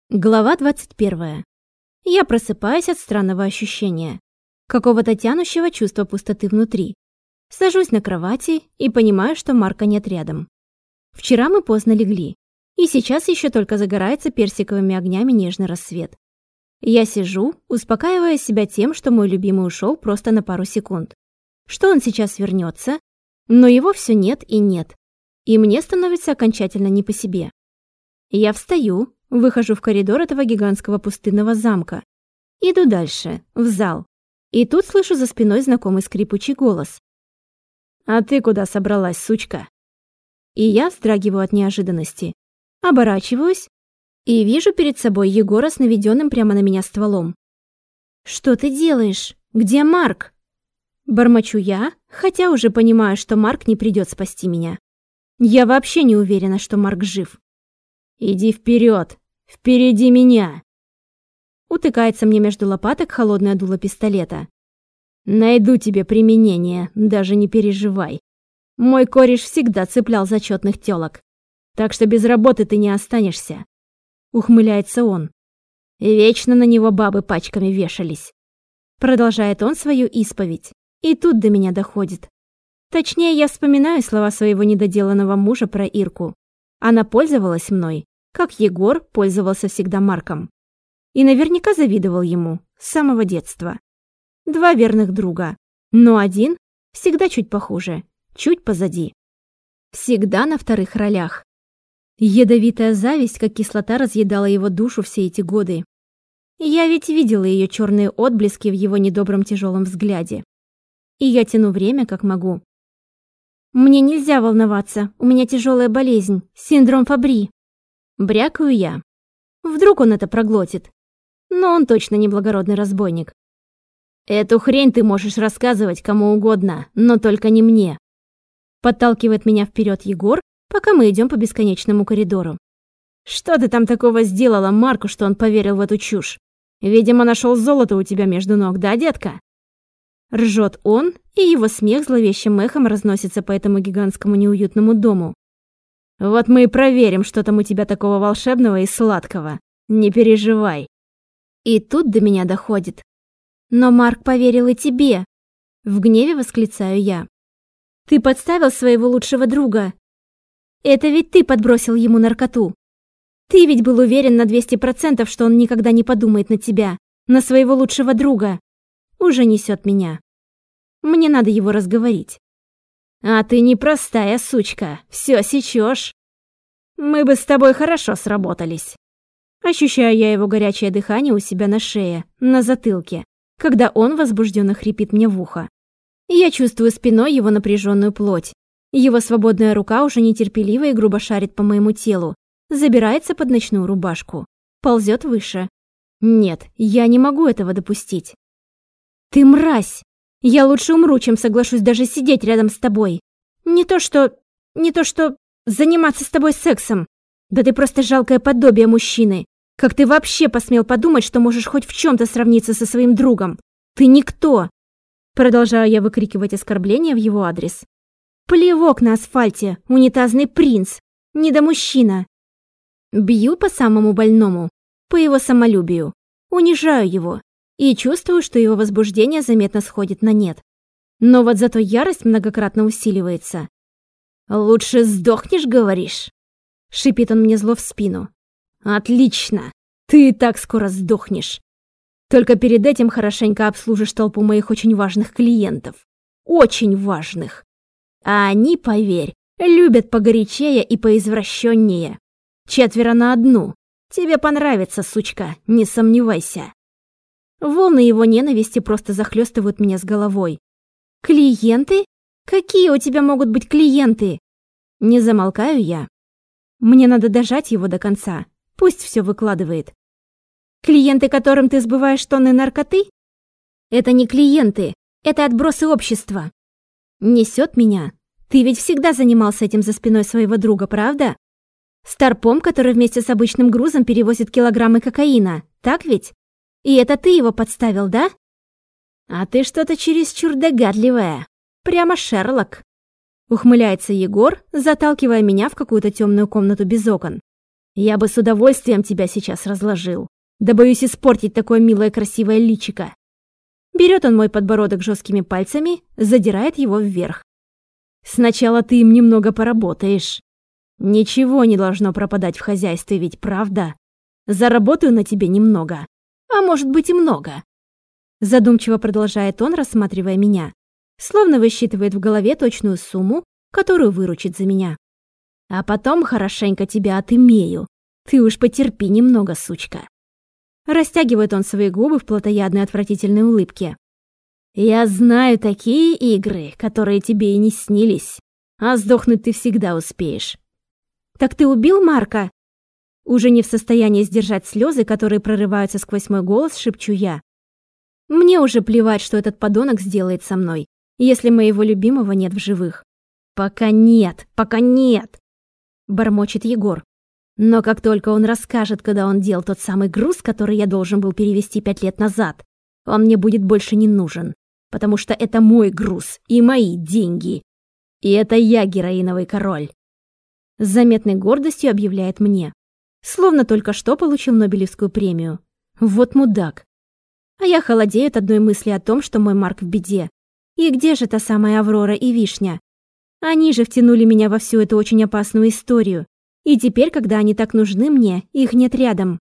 Глава 21. Я просыпаюсь от странного ощущения, какого-то тянущего чувства пустоты внутри. Сажусь на кровати и понимаю, что Марка нет рядом. Вчера мы поздно легли, и сейчас еще только загорается персиковыми огнями нежный рассвет. Я сижу, успокаивая себя тем, что мой любимый ушел просто на пару секунд. Что он сейчас вернется, но его все нет и нет, и мне становится окончательно не по себе. Я встаю, выхожу в коридор этого гигантского пустынного замка. Иду дальше, в зал. И тут слышу за спиной знакомый скрипучий голос. «А ты куда собралась, сучка?» И я вздрагиваю от неожиданности. Оборачиваюсь и вижу перед собой Егора с наведенным прямо на меня стволом. «Что ты делаешь? Где Марк?» Бормочу я, хотя уже понимаю, что Марк не придет спасти меня. Я вообще не уверена, что Марк жив. «Иди вперед! Впереди меня!» Утыкается мне между лопаток холодное дуло пистолета. «Найду тебе применение, даже не переживай. Мой кореш всегда цеплял зачетных тёлок, так что без работы ты не останешься», — ухмыляется он. «Вечно на него бабы пачками вешались». Продолжает он свою исповедь, и тут до меня доходит. Точнее, я вспоминаю слова своего недоделанного мужа про Ирку. Она пользовалась мной, как Егор пользовался всегда Марком. И наверняка завидовал ему с самого детства. Два верных друга, но один всегда чуть похуже, чуть позади. Всегда на вторых ролях. Ядовитая зависть, как кислота, разъедала его душу все эти годы. Я ведь видела ее черные отблески в его недобром тяжелом взгляде. И я тяну время, как могу. «Мне нельзя волноваться, у меня тяжелая болезнь, синдром Фабри». Брякаю я. Вдруг он это проглотит. Но он точно не благородный разбойник. «Эту хрень ты можешь рассказывать кому угодно, но только не мне». Подталкивает меня вперед Егор, пока мы идем по бесконечному коридору. «Что ты там такого сделала Марку, что он поверил в эту чушь? Видимо, нашел золото у тебя между ног, да, детка?» Ржет он, и его смех зловещим эхом разносится по этому гигантскому неуютному дому. «Вот мы и проверим, что там у тебя такого волшебного и сладкого. Не переживай». И тут до меня доходит. «Но Марк поверил и тебе!» В гневе восклицаю я. «Ты подставил своего лучшего друга. Это ведь ты подбросил ему наркоту. Ты ведь был уверен на 200%, что он никогда не подумает на тебя, на своего лучшего друга. Уже несет меня. Мне надо его разговорить». «А ты непростая сучка, все сечешь. Мы бы с тобой хорошо сработались». Ощущаю я его горячее дыхание у себя на шее, на затылке, когда он возбужденно хрипит мне в ухо. Я чувствую спиной его напряженную плоть. Его свободная рука уже нетерпеливо и грубо шарит по моему телу, забирается под ночную рубашку, ползет выше. Нет, я не могу этого допустить. «Ты мразь! Я лучше умру, чем соглашусь даже сидеть рядом с тобой. Не то что заниматься с тобой сексом. Да ты просто жалкое подобие мужчины. Как ты вообще посмел подумать, что можешь хоть в чем-то сравниться со своим другом? Ты никто!» Продолжаю я выкрикивать оскорбления в его адрес. «Плевок на асфальте, унитазный принц, недомужчина». Бью по самому больному, по его самолюбию, унижаю его. И чувствую, что его возбуждение заметно сходит на нет. Но вот зато ярость многократно усиливается. «Лучше сдохнешь, говоришь?» Шипит он мне зло в спину. «Отлично! Ты и так скоро сдохнешь. Только перед этим хорошенько обслужишь толпу моих очень важных клиентов. Очень важных. А они, поверь, любят погорячее и поизвращеннее. 4 на 1. Тебе понравится, сучка, не сомневайся». Волны его ненависти просто захлестывают меня с головой. «Клиенты? Какие у тебя могут быть клиенты?» Не замолкаю я. Мне надо дожать его до конца. Пусть все выкладывает. «Клиенты, которым ты сбываешь тонны наркоты? Это не клиенты, это отбросы общества». Несет меня. Ты ведь всегда занимался этим за спиной своего друга, правда? Старпом, который вместе с обычным грузом перевозит килограммы кокаина, так ведь? И это ты его подставил, да? А ты что-то чересчур догадливая. Прямо Шерлок. Ухмыляется Егор, заталкивая меня в какую-то темную комнату без окон. Я бы с удовольствием тебя сейчас разложил. Да боюсь испортить такое милое красивое личико. Берет он мой подбородок жесткими пальцами, задирает его вверх. Сначала ты им немного поработаешь. Ничего не должно пропадать в хозяйстве, ведь правда? Заработаю на тебе немного, а может быть и много. Задумчиво продолжает он, рассматривая меня, словно высчитывает в голове точную сумму, которую выручит за меня. А потом хорошенько тебя отымею. Ты уж потерпи немного, сучка. Растягивает он свои губы в плотоядной отвратительной улыбке. Я знаю такие игры, которые тебе и не снились, а сдохнуть ты всегда успеешь. Так ты убил Марка? Уже не в состоянии сдержать слезы, которые прорываются сквозь мой голос, шепчу я. Мне уже плевать, что этот подонок сделает со мной, если моего любимого нет в живых. Пока нет, бормочет Егор. Но как только он расскажет, когда он делал тот самый груз, который я должен был перевезти 5 лет назад, он мне будет больше не нужен, потому что это мой груз и мои деньги. И это я героиновый король. С заметной гордостью объявляет мне. Словно только что получил Нобелевскую премию. Вот мудак. А я холодею от одной мысли о том, что мой Марк в беде. И где же та самая Аврора и Вишня? Они же втянули меня во всю эту очень опасную историю. И теперь, когда они так нужны мне, их нет рядом.